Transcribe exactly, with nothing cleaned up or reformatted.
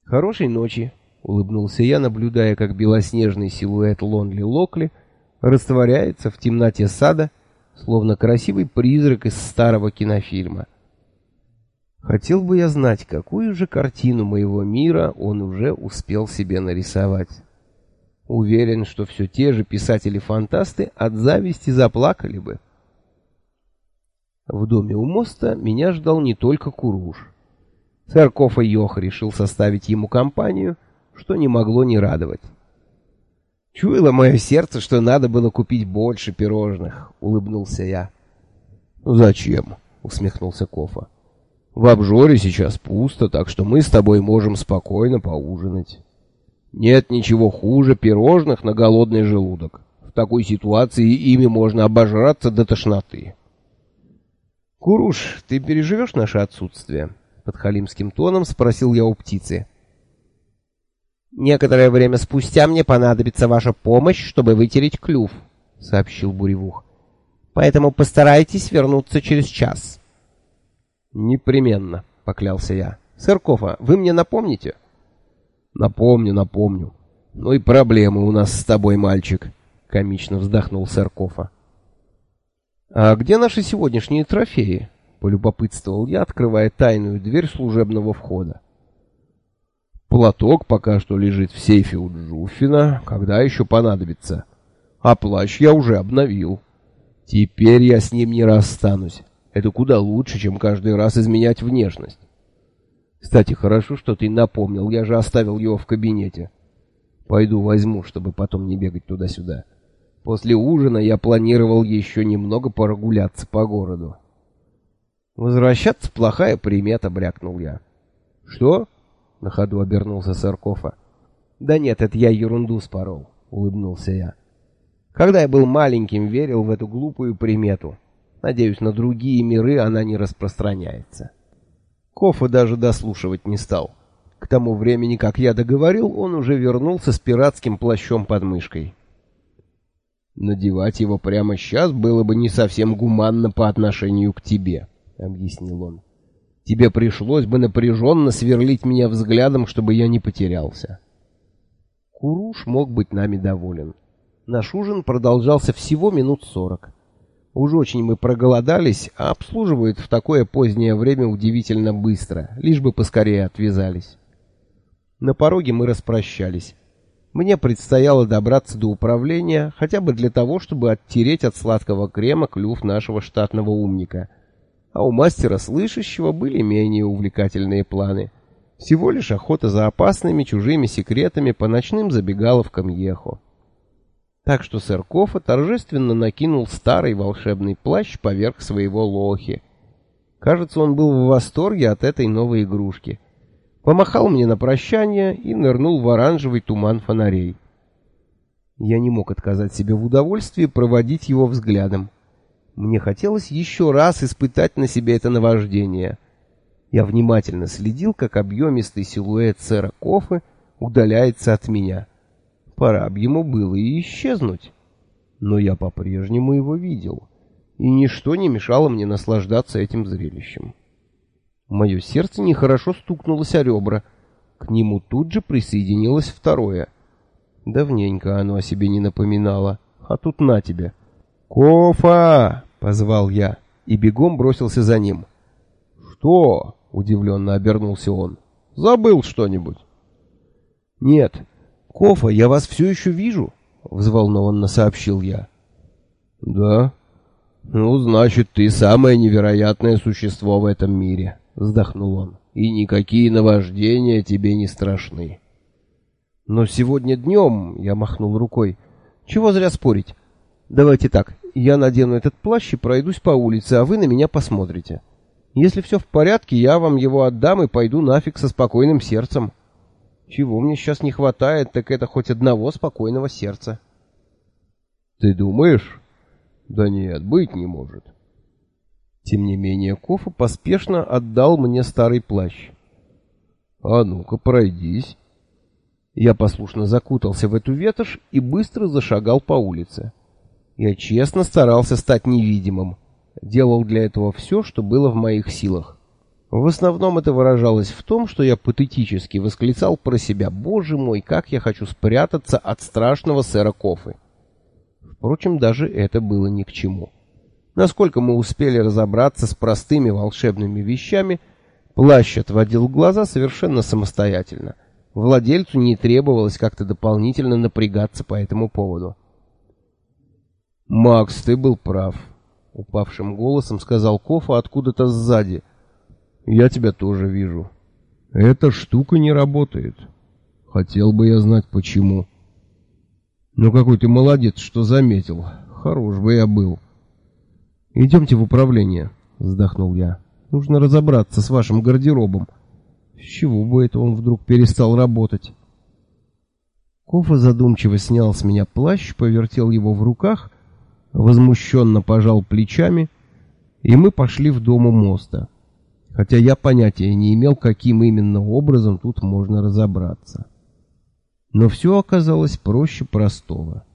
«Хорошей ночи», — улыбнулся я, наблюдая, как белоснежный силуэт Лонли Локли растворяется в темноте сада, словно красивый призрак из старого кинофильма. Хотел бы я знать, какую же картину моего мира он уже успел себе нарисовать. Уверен, что все те же писатели-фантасты от зависти заплакали бы. В доме у моста меня ждал не только Куруш. Сэр Кофа Йох решил составить ему компанию, что не могло не радовать. «Чуяло мое сердце, что надо было купить больше пирожных», — улыбнулся я. «Зачем?» — усмехнулся Кофа. «В обжоре сейчас пусто, так что мы с тобой можем спокойно поужинать. Нет ничего хуже пирожных на голодный желудок. В такой ситуации ими можно обожраться до тошноты». «Куруш, ты переживешь наше отсутствие?» — подхалимским тоном спросил я у птицы. «Некоторое время спустя мне понадобится ваша помощь, чтобы вытереть клюв», — сообщил Буревух. «Поэтому постарайтесь вернуться через час». «Непременно», — поклялся я. «Сэр Кофа, вы мне напомните?» «Напомню, напомню. Ну и проблемы у нас с тобой, мальчик», — комично вздохнул сэр Кофа. «А где наши сегодняшние трофеи?» — полюбопытствовал я, открывая тайную дверь служебного входа. «Платок пока что лежит в сейфе у Джуффина, когда еще понадобится. А плащ я уже обновил. Теперь я с ним не расстанусь. Это куда лучше, чем каждый раз изменять внешность. Кстати, хорошо, что ты напомнил, я же оставил его в кабинете. Пойду возьму, чтобы потом не бегать туда-сюда. После ужина я планировал еще немного прогуляться по городу». «Возвращаться плохая примета», — брякнул я. «Что?» — на ходу обернулся сэр Кофа. «Да нет, это я ерунду спорол», — улыбнулся я. «Когда я был маленьким, верил в эту глупую примету. Надеюсь, на другие миры она не распространяется». Кофа даже дослушивать не стал. К тому времени, как я договорил, он уже вернулся с пиратским плащом под мышкой. «Надевать его прямо сейчас было бы не совсем гуманно по отношению к тебе», — объяснил он. «Тебе пришлось бы напряженно сверлить меня взглядом, чтобы я не потерялся». Куруш мог быть нами доволен. Наш ужин продолжался всего минут сорок. Уж очень мы проголодались, а обслуживают в такое позднее время удивительно быстро, лишь бы поскорее отвязались. На пороге мы распрощались. Мне предстояло добраться до управления, хотя бы для того, чтобы оттереть от сладкого крема клюв нашего штатного умника. А у мастера слышащего были менее увлекательные планы. Всего лишь охота за опасными чужими секретами по ночным забегаловкам Ехо. Так что сэр Кофа торжественно накинул старый волшебный плащ поверх своего лохи. Кажется, он был в восторге от этой новой игрушки. Помахал мне на прощание и нырнул в оранжевый туман фонарей. Я не мог отказать себе в удовольствии проводить его взглядом. Мне хотелось еще раз испытать на себе это наваждение. Я внимательно следил, как объемистый силуэт сэра Кофы удаляется от меня. Пора б ему было и исчезнуть. Но я по-прежнему его видел, и ничто не мешало мне наслаждаться этим зрелищем. Мое сердце нехорошо стукнулось о ребра. К нему тут же присоединилось второе. Давненько оно о себе не напоминало, а тут на тебе. «Кофа!» — позвал я, и бегом бросился за ним. «Что?» — удивленно обернулся он. «Забыл что-нибудь?» «Нет. Кофа, я вас все еще вижу», — взволнованно сообщил я. «Да? Ну, значит, ты самое невероятное существо в этом мире», — вздохнул он. «И никакие наваждения тебе не страшны». «Но сегодня днем», — я махнул рукой, — «чего зря спорить. Давайте так, я надену этот плащ и пройдусь по улице, а вы на меня посмотрите. Если все в порядке, я вам его отдам и пойду нафиг со спокойным сердцем. Чего мне сейчас не хватает, так это хоть одного спокойного сердца». «Ты думаешь?» «Да нет, быть не может». Тем не менее, Кофа поспешно отдал мне старый плащ. «А ну-ка, пройдись». Я послушно закутался в эту ветошь и быстро зашагал по улице. Я честно старался стать невидимым. Делал для этого все, что было в моих силах. В основном это выражалось в том, что я патетически восклицал про себя: «Боже мой, как я хочу спрятаться от страшного сэра Кофы!» Впрочем, даже это было ни к чему. Насколько мы успели разобраться с простыми волшебными вещами, плащ отводил глаза совершенно самостоятельно. Владельцу не требовалось как-то дополнительно напрягаться по этому поводу. «Макс, ты был прав», — упавшим голосом сказал Кофа откуда-то сзади. «Я тебя тоже вижу. Эта штука не работает. Хотел бы я знать, почему». «Ну какой ты молодец, что заметил. Хорош бы я был». «Идемте в управление», — вздохнул я. «Нужно разобраться с вашим гардеробом. С чего бы это он вдруг перестал работать?» Кофа задумчиво снял с меня плащ, повертел его в руках, возмущенно пожал плечами, и мы пошли в дом у моста. Хотя я понятия не имел, каким именно образом тут можно разобраться. Но все оказалось проще простого.